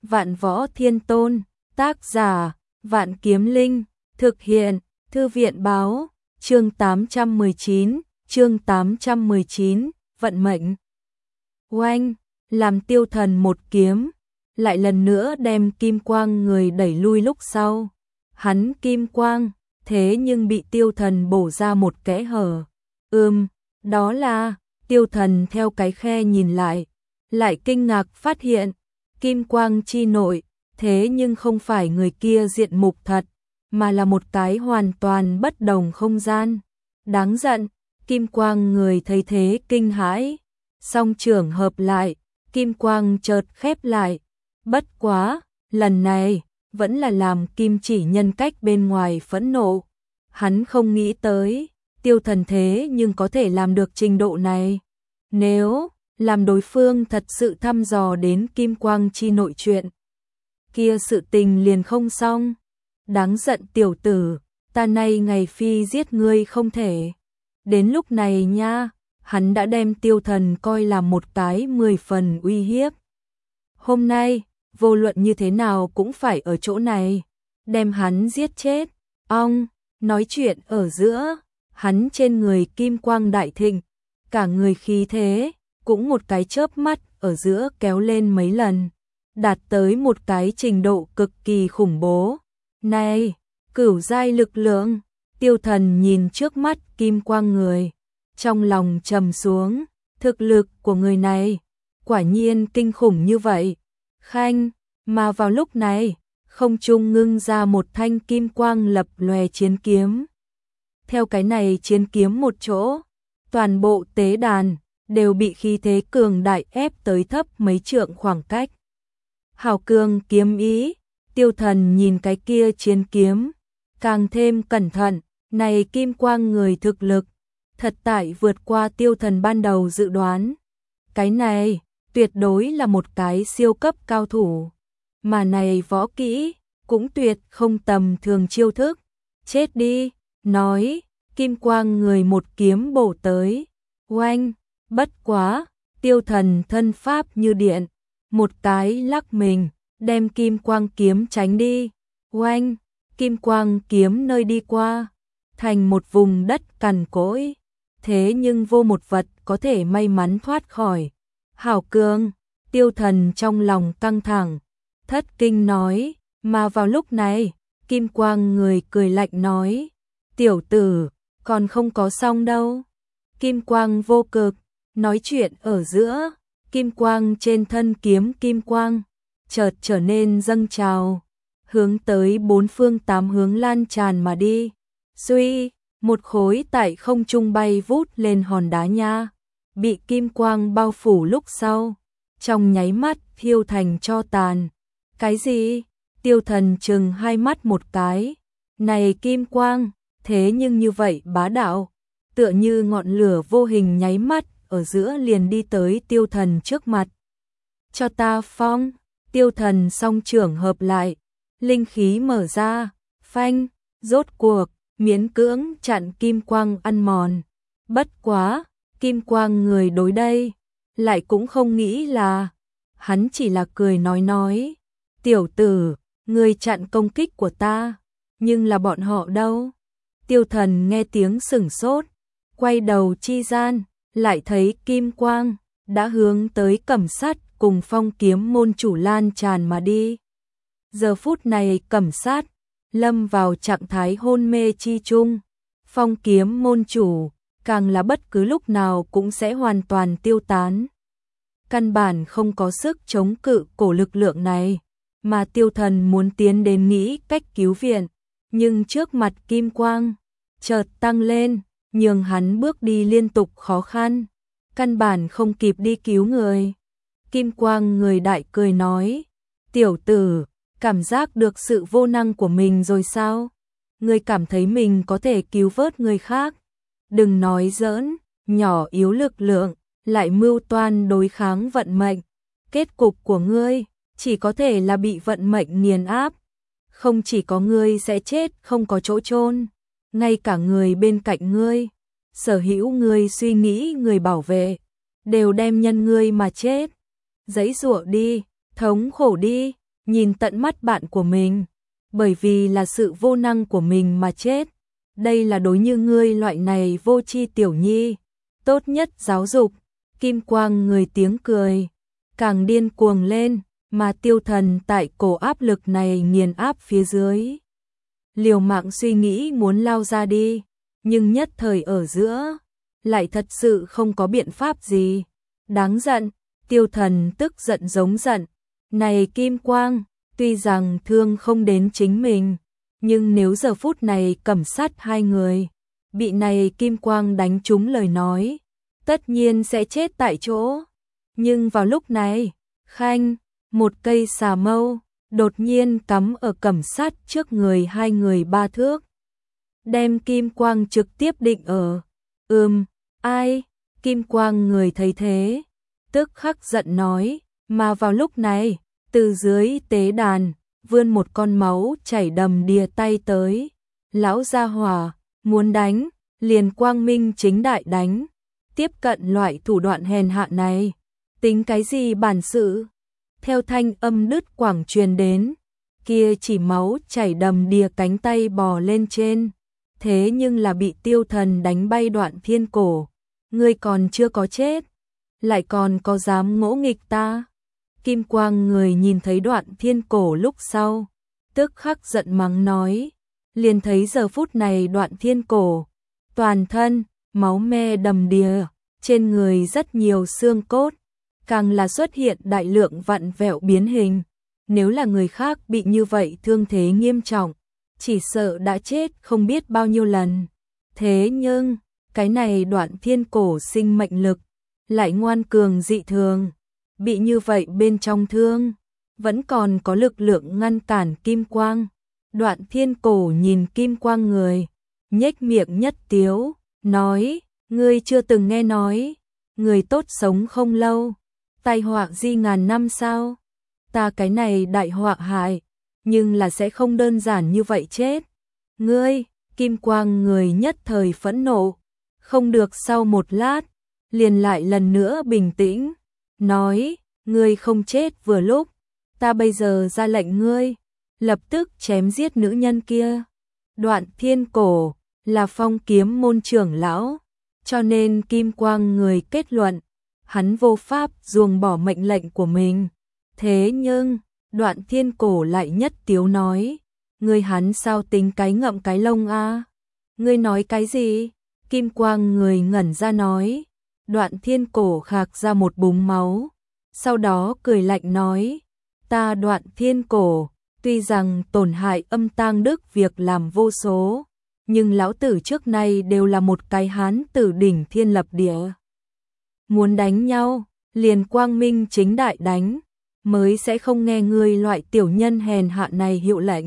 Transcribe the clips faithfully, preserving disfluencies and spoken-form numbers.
Vạn Võ Thiên Tôn, tác giả, Vạn Kiếm Linh, thực hiện, Thư viện báo, chương tám trăm mười chín, chương tám trăm mười chín, vận mệnh. Oanh, làm Tiêu Thần một kiếm, lại lần nữa đem kim quang người đẩy lui lúc sau. Hắn kim quang, thế nhưng bị Tiêu Thần bổ ra một kẽ hở. Ừm, đó là, Tiêu Thần theo cái khe nhìn lại, lại kinh ngạc phát hiện, kim quang chi nội, thế nhưng không phải người kia diện mục thật, mà là một cái hoàn toàn bất đồng không gian. Đáng giận, kim quang người thấy thế kinh hãi, song trưởng hợp lại, kim quang chợt khép lại. Bất quá, lần này, vẫn là làm Kim Chỉ nhân cách bên ngoài phẫn nộ. Hắn không nghĩ tới, Tiêu Thần thế nhưng có thể làm được trình độ này. Nếu làm đối phương thật sự thăm dò đến kim quang chi nội chuyện, kia sự tình liền không xong. Đáng giận tiểu tử, ta nay ngày phi giết ngươi không thể. Đến lúc này nha, hắn đã đem Tiêu Thần coi là một cái mười phần uy hiếp. Hôm nay, vô luận như thế nào cũng phải ở chỗ này, đem hắn giết chết. Ong, nói chuyện ở giữa, hắn trên người kim quang đại thịnh, cả người khí thế, cũng một cái chớp mắt ở giữa kéo lên mấy lần, đạt tới một cái trình độ cực kỳ khủng bố. Này, cửu giai lực lượng, Tiêu Thần nhìn trước mắt kim quang người, trong lòng trầm xuống, thực lực của người này, quả nhiên kinh khủng như vậy. Khanh, mà vào lúc này, không trung ngưng ra một thanh kim quang lập lòe chiến kiếm. Theo cái này chiến kiếm một chỗ, toàn bộ tế đàn đều bị khí thế cường đại ép tới thấp mấy trượng khoảng cách. Hào cường kiếm ý, Tiêu Thần nhìn cái kia chiến kiếm, càng thêm cẩn thận, này kim quang người thực lực, thật tại vượt qua Tiêu Thần ban đầu dự đoán. Cái này, tuyệt đối là một cái siêu cấp cao thủ, mà này võ kỹ, cũng tuyệt không tầm thường chiêu thức. Chết đi, nói, kim quang người một kiếm bổ tới, oanh, bất quá, Tiêu Thần thân pháp như điện, một cái lắc mình, đem kim quang kiếm tránh đi, oanh, kim quang kiếm nơi đi qua, thành một vùng đất cằn cỗi, thế nhưng vô một vật có thể may mắn thoát khỏi. Hảo cường, Tiêu Thần trong lòng căng thẳng, thất kinh nói, mà vào lúc này, kim quang người cười lạnh nói, tiểu tử, còn không có xong đâu. Kim quang vô cực, nói chuyện ở giữa, kim quang trên thân kiếm kim quang, chợt trở nên dâng trào, hướng tới bốn phương tám hướng lan tràn mà đi. Suy, một khối tại không trung bay vút lên hòn đá nha, bị kim quang bao phủ lúc sau, trong nháy mắt thiêu thành tro tàn. Cái gì? Tiêu Thần chừng hai mắt một cái, này kim quang, thế nhưng như vậy bá đạo, tựa như ngọn lửa vô hình nháy mắt ở giữa liền đi tới Tiêu Thần trước mặt. Cho ta phong, Tiêu Thần song trưởng hợp lại, linh khí mở ra, phanh, rốt cuộc, miễn cưỡng chặn kim quang ăn mòn. Bất quá, kim quang người đối đây, lại cũng không nghĩ là, hắn chỉ là cười nói nói, tiểu tử, người chặn công kích của ta, nhưng là bọn họ đâu? Tiêu Thần nghe tiếng sửng sốt, quay đầu chi gian, lại thấy kim quang, đã hướng tới Cẩm Sát cùng Phong Kiếm môn chủ lan tràn mà đi. Giờ phút này Cẩm Sát, lâm vào trạng thái hôn mê chi chung, Phong Kiếm môn chủ, càng là bất cứ lúc nào cũng sẽ hoàn toàn tiêu tán. Căn bản không có sức chống cự cổ lực lượng này, mà Tiêu Thần muốn tiến đến nghĩ cách cứu viện, nhưng trước mặt kim quang, chợt tăng lên, nhường hắn bước đi liên tục khó khăn, căn bản không kịp đi cứu người. Kim quang người đại cười nói, tiểu tử, cảm giác được sự vô năng của mình rồi sao? Ngươi cảm thấy mình có thể cứu vớt người khác? Đừng nói giỡn, nhỏ yếu lực lượng, lại mưu toan đối kháng vận mệnh. Kết cục của ngươi, chỉ có thể là bị vận mệnh nghiền áp. Không chỉ có ngươi sẽ chết không có chỗ chôn, ngay cả người bên cạnh ngươi, sở hữu ngươi suy nghĩ người bảo vệ, đều đem nhân ngươi mà chết. Giãy giụa đi, thống khổ đi, nhìn tận mắt bạn của mình, bởi vì là sự vô năng của mình mà chết. Đây là đối như ngươi loại này vô tri tiểu nhi, tốt nhất giáo dục. Kim quang người tiếng cười, càng điên cuồng lên, mà Tiêu Thần tại cổ áp lực này nghiền áp phía dưới. Liều mạng suy nghĩ muốn lao ra đi, nhưng nhất thời ở giữa, lại thật sự không có biện pháp gì. Đáng giận, Tiêu Thần tức giận giống giận. Này Kim Quang, tuy rằng thương không đến chính mình, nhưng nếu giờ phút này cầm sát hai người, bị này Kim Quang đánh trúng lời nói, tất nhiên sẽ chết tại chỗ. Nhưng vào lúc này, khanh, một cây xà mâu, đột nhiên cắm ở cẩm sát trước người hai người ba thước. Đem Kim Quang trực tiếp định ở. Ừm, ai? Kim Quang người thấy thế, tức khắc giận nói, mà vào lúc này, từ dưới tế đàn, vươn một con máu chảy đầm đìa tay tới. Lão gia hỏa, muốn đánh, liền quang minh chính đại đánh. Tiếp cận loại thủ đoạn hèn hạ này, tính cái gì bản sự? Theo thanh âm đứt quảng truyền đến, kia chỉ máu chảy đầm đìa cánh tay bò lên trên. Thế nhưng là bị Tiêu Thần đánh bay Đoạn Thiên Cổ. Ngươi còn chưa có chết, lại còn có dám ngỗ nghịch ta? Kim Quang người nhìn thấy Đoạn Thiên Cổ lúc sau, tức khắc giận mắng nói, liền thấy giờ phút này Đoạn Thiên Cổ, toàn thân, máu me đầm đìa, trên người rất nhiều xương cốt, càng là xuất hiện đại lượng vặn vẹo biến hình. Nếu là người khác bị như vậy thương thế nghiêm trọng, chỉ sợ đã chết không biết bao nhiêu lần. Thế nhưng, cái này Đoạn Thiên Cổ sinh mệnh lực, lại ngoan cường dị thường, bị như vậy bên trong thương, vẫn còn có lực lượng ngăn cản Kim Quang. Đoạn Thiên Cổ nhìn Kim Quang người, nhếch miệng nhất tiếu, nói, ngươi chưa từng nghe nói, người tốt sống không lâu, tai họa di ngàn năm sao? Ta cái này đại họa hại, nhưng là sẽ không đơn giản như vậy chết. Ngươi, Kim Quang người nhất thời phẫn nộ, không được sau một lát, liền lại lần nữa bình tĩnh, nói, ngươi không chết vừa lúc, ta bây giờ ra lệnh ngươi, lập tức chém giết nữ nhân kia. Đoạn Thiên Cổ là Phong Kiếm môn trưởng lão, cho nên Kim Quang người kết luận, hắn vô pháp ruồng bỏ mệnh lệnh của mình. Thế nhưng, Đoạn Thiên Cổ lại nhất tiếu nói, ngươi hắn sao tính cái ngậm cái lông a? Ngươi nói cái gì? Kim Quang người ngẩn ra nói. Đoạn Thiên Cổ khạc ra một búng máu, sau đó cười lạnh nói, ta Đoạn Thiên Cổ, tuy rằng tổn hại âm tang đức việc làm vô số, nhưng lão tử trước nay đều là một cái hán tử đỉnh thiên lập địa. Muốn đánh nhau, liền quang minh chính đại đánh, mới sẽ không nghe người loại tiểu nhân hèn hạ này hiệu lệnh.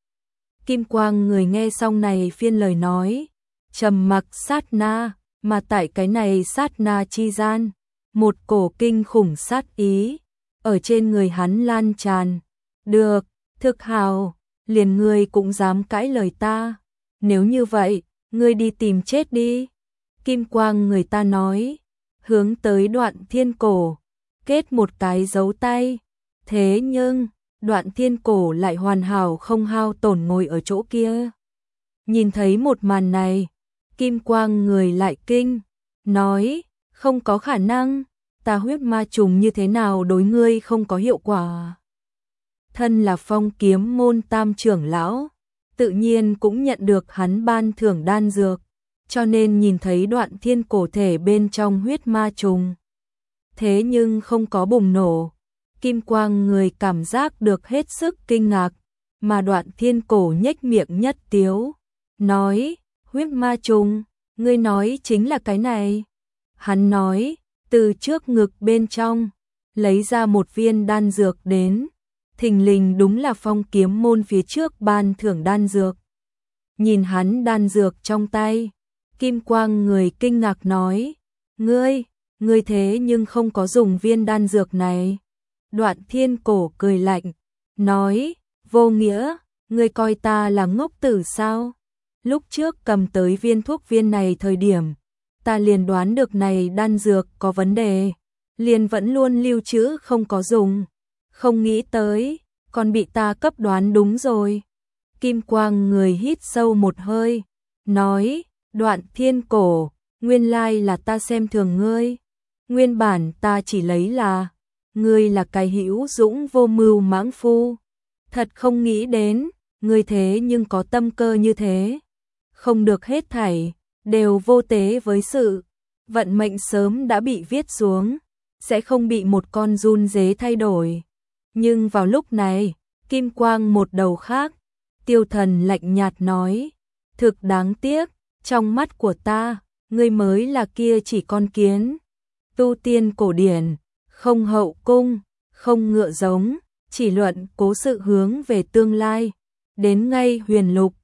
Kim Quang người nghe xong này phiên lời nói, trầm mặc sát na, mà tại cái này sát na chi gian, một cổ kinh khủng sát ý, ở trên người hắn lan tràn. Được, thực hào, liền ngươi cũng dám cãi lời ta, nếu như vậy, ngươi đi tìm chết đi. Kim Quang người ta nói, hướng tới Đoạn Thiên Cổ, kết một cái dấu tay. Thế nhưng, Đoạn Thiên Cổ lại hoàn hảo không hao tổn ngồi ở chỗ kia. Nhìn thấy một màn này, Kim Quang người lại kinh, nói, không có khả năng, ta huyết ma trùng như thế nào đối ngươi không có hiệu quả. Thân là Phong Kiếm môn tam trưởng lão, tự nhiên cũng nhận được hắn ban thưởng đan dược, cho nên nhìn thấy Đoạn Thiên Cổ thể bên trong huyết ma trùng. Thế nhưng không có bùng nổ, Kim Quang người cảm giác được hết sức kinh ngạc, mà Đoạn Thiên Cổ nhếch miệng nhất tiếu, nói, huyết ma trùng, ngươi nói chính là cái này. Hắn nói, từ trước ngực bên trong, lấy ra một viên đan dược đến, thình lình đúng là Phong Kiếm môn phía trước ban thưởng đan dược. Nhìn hắn đan dược trong tay, Kim Quang người kinh ngạc nói, ngươi, ngươi thế nhưng không có dùng viên đan dược này. Đoạn Thiên Cổ cười lạnh, nói, vô nghĩa, ngươi coi ta là ngốc tử sao? Lúc trước cầm tới viên thuốc viên này thời điểm, ta liền đoán được này đan dược có vấn đề, liền vẫn luôn lưu trữ không có dùng. Không nghĩ tới, còn bị ta cấp đoán đúng rồi. Kim Quang người hít sâu một hơi, nói, Đoạn Thiên Cổ, nguyên lai là ta xem thường ngươi. Nguyên bản ta chỉ lấy là, ngươi là cái hữu dũng vô mưu mãng phu. Thật không nghĩ đến, ngươi thế nhưng có tâm cơ như thế. Không được hết thảy, đều vô tế với sự. Vận mệnh sớm đã bị viết xuống, sẽ không bị một con run dế thay đổi. Nhưng vào lúc này, Kim Quang một đầu khác, Tiêu Thần lạnh nhạt nói, thực đáng tiếc, trong mắt của ta, ngươi mới là kia chỉ con kiến. Tu tiên cổ điển, không hậu cung, không ngựa giống, chỉ luận cố sự hướng về tương lai. Đến ngay huyền lục,